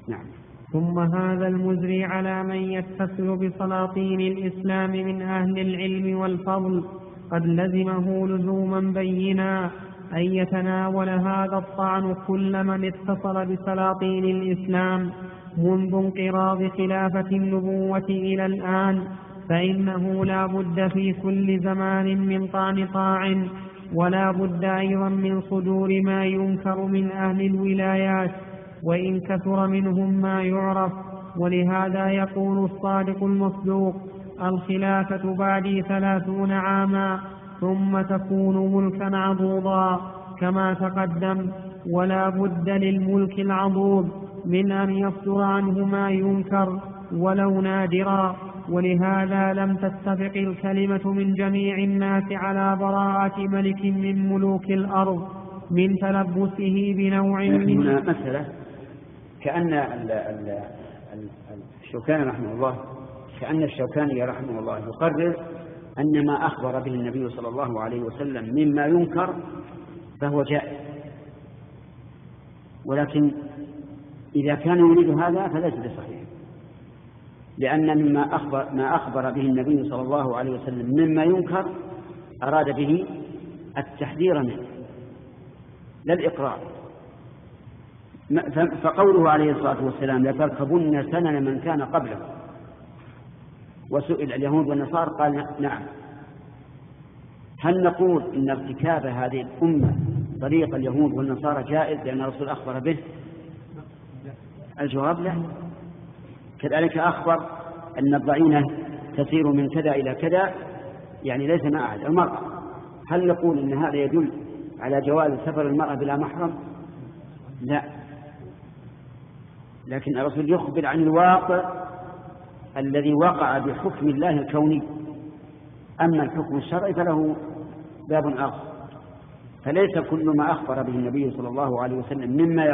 نعم. ثم هذا المزري على من يتصل بسلاطين الإسلام من أهل العلم والفضل قد لزمه لزوما بينا أن يتناول هذا الطعن كل من اتصل بسلاطين الإسلام منذ انقراض خلافة النبوة إلى الآن، فإنه لا بد في كل زمان من طعن طاع، ولا بد أيضا من صدور ما ينكر من أهل الولايات وإن كثر منهم ما يعرف. ولهذا يقول الصادق المصدوق: الخلافة بعدي 30 عاما ثم تكون ملكا عضوضا كما تقدم، ولا بد للملك العضوض من أن يصدر عنه ما ينكر ولو نادرا. ولهذا لم تتفق الكلمة من جميع الناس على براءة ملك من ملوك الأرض من تلبسه بنوع من مسألة كأن الشوكاني رحمه الله يقرر أن ما أخبر به النبي صلى الله عليه وسلم مما ينكر فهو جائز، ولكن إذا كان يريد هذا فليس بصحيح، لأن ما أخبر به النبي صلى الله عليه وسلم مما ينكر أراد به التحذير منه لا الإقرار. فقوله عليه الصلاة والسلام: لتركبن سنن من كان قبله، وسئل اليهود والنصارى قال نعم. هل نقول إن ارتكاب هذه الأمة طريق اليهود والنصارى جائز لأن الرسول أخبر به؟ الجواب لا. كذلك أخبر أن الضعينة تسير من كذا إلى كذا، يعني ليس مع أحد المرأة. هل نقول إن هذا يدل على جواز سفر المرأة بلا محرم؟ لا، لكن الرسول يخبر عن الواقع الذي وقع بحكم الله الكوني، أما الحكم الشرعي فله باب آخر. فليس كل ما أخبر به النبي صلى الله عليه وسلم مما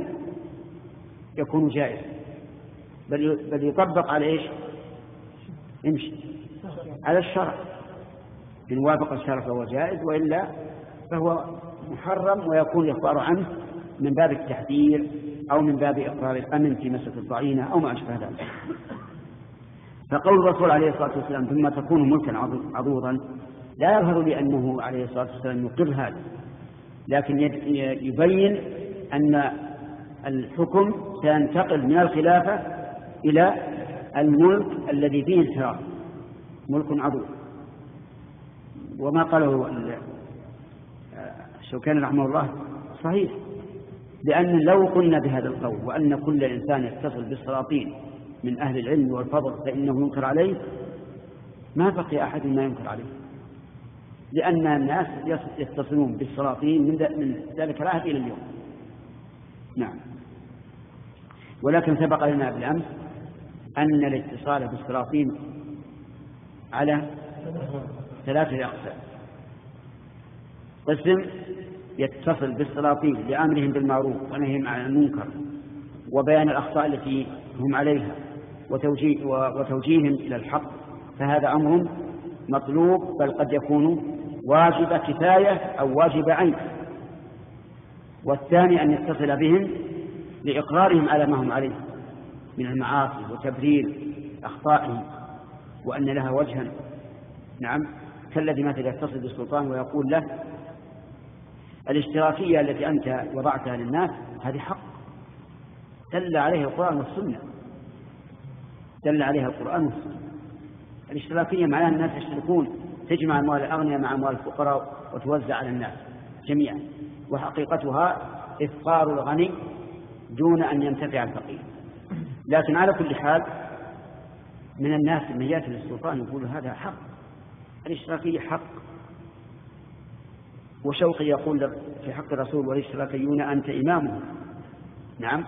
يكون جائز، بل يطبق على إيش؟ امشي على الشرع، إن وافق الشرع فهو جائز، وإلا فهو محرم ويكون الإخبار عنه من باب التحذير أو من باب إقرار الأمن في مسألة الضعينة أو ما أشبه ذلك. فقول الرسول عليه الصلاة والسلام: ثم تكون ملكا عضوضا، لا يظهر لي أنه عليه الصلاة والسلام يقر هذا، لكن يبين أن الحكم سينتقل من الخلافة إلى الملك الذي فيه انحراف، ملك عضوض. وما قاله الشوكاني رحمه الله صحيح، لأن لو قلنا بهذا القول وأن كل إنسان يتصل بالسلاطين من أهل العلم والفضل فإنه ينكر عليه، ما بقي أحد ما ينكر عليه، لأن الناس يتصلون بالسلاطين من ذلك العهد إلى اليوم. نعم. ولكن سبق لنا بالأمس أن الاتصال بالسلاطين على 3 أقسام: قسم يتصل بالسلاطين لأمرهم بالمعروف ونهيهم عن المنكر وبيان الأخطاء التي هم عليها وتوجيههم إلى الحق، فهذا أمر مطلوب، بل قد يكون واجب كفاية أو واجب عين. والثاني أن يتصل بهم لإقرارهم على ما هم عليه من المعاصي وتبرير أخطائهم وأن لها وجها. نعم، كالذي مثلا يتصل بالسلطان ويقول له: الاشتراكية التي أنت وضعتها للناس هذه حق، دل عليها القرآن والسنة، الاشتراكية معناها الناس يشتركون، تجمع أموال الأغنياء مع أموال الفقراء وتوزع على الناس جميعا، وحقيقتها إفقار الغني دون أن ينتفع الفقير. لكن على كل حال من الناس من يأتي للسلطان يقول هذا حق، الاشتراكية حق. وشوقي يقول في حق الرسول: والاشتراكيون أنت إمامهم. نعم،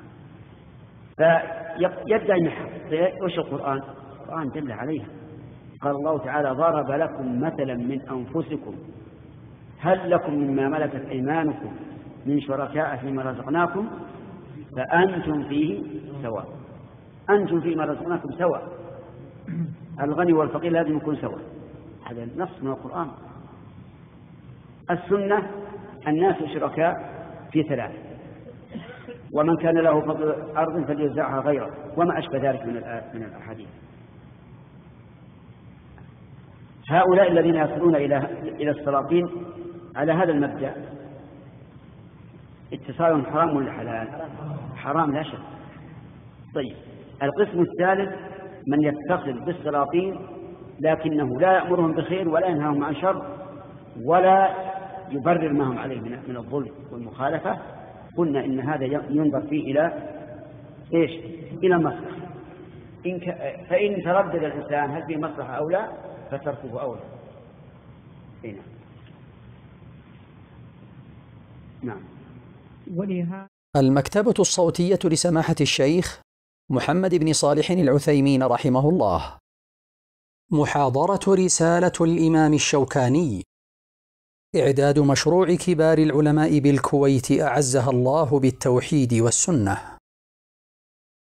فيدعي من حق. وش القرآن دل عليها، قال الله تعالى: ضرب لكم مثلا من أنفسكم هل لكم مما ملكت أيمانكم من شركاء فيما رزقناكم فأنتم فيه سواء. أنتم فيما رزقناكم سواء، الغني والفقير لازم يكون سواء، هذا نص من القرآن. السنة: الناس شركاء في 3: ومن كان له فضل أرض فليزرعها غيره، وما أشبه ذلك من الأحاديث. هؤلاء الذين يصلون إلى السلاطين على هذا المبدأ اتصالهم حرام ولا حلال؟ حرام لا شك. طيب، القسم الثالث من يتصل بالسلاطين لكنه لا يأمرهم بخير ولا ينهاهم عن شر ولا يبرر ما هم عليه من الظلم والمخالفة. قلنا إن هذا ينظر فيه إلى المصلحة. فإن تردد الإنسان هل في مصلحة أو لا فتركه أولى. نعم. المكتبة الصوتية لسماحة الشيخ محمد بن صالح العثيمين رحمه الله. محاضرة رسالة الإمام الشوكاني. إعداد مشروع كبار العلماء بالكويت أعزها الله بالتوحيد والسنة.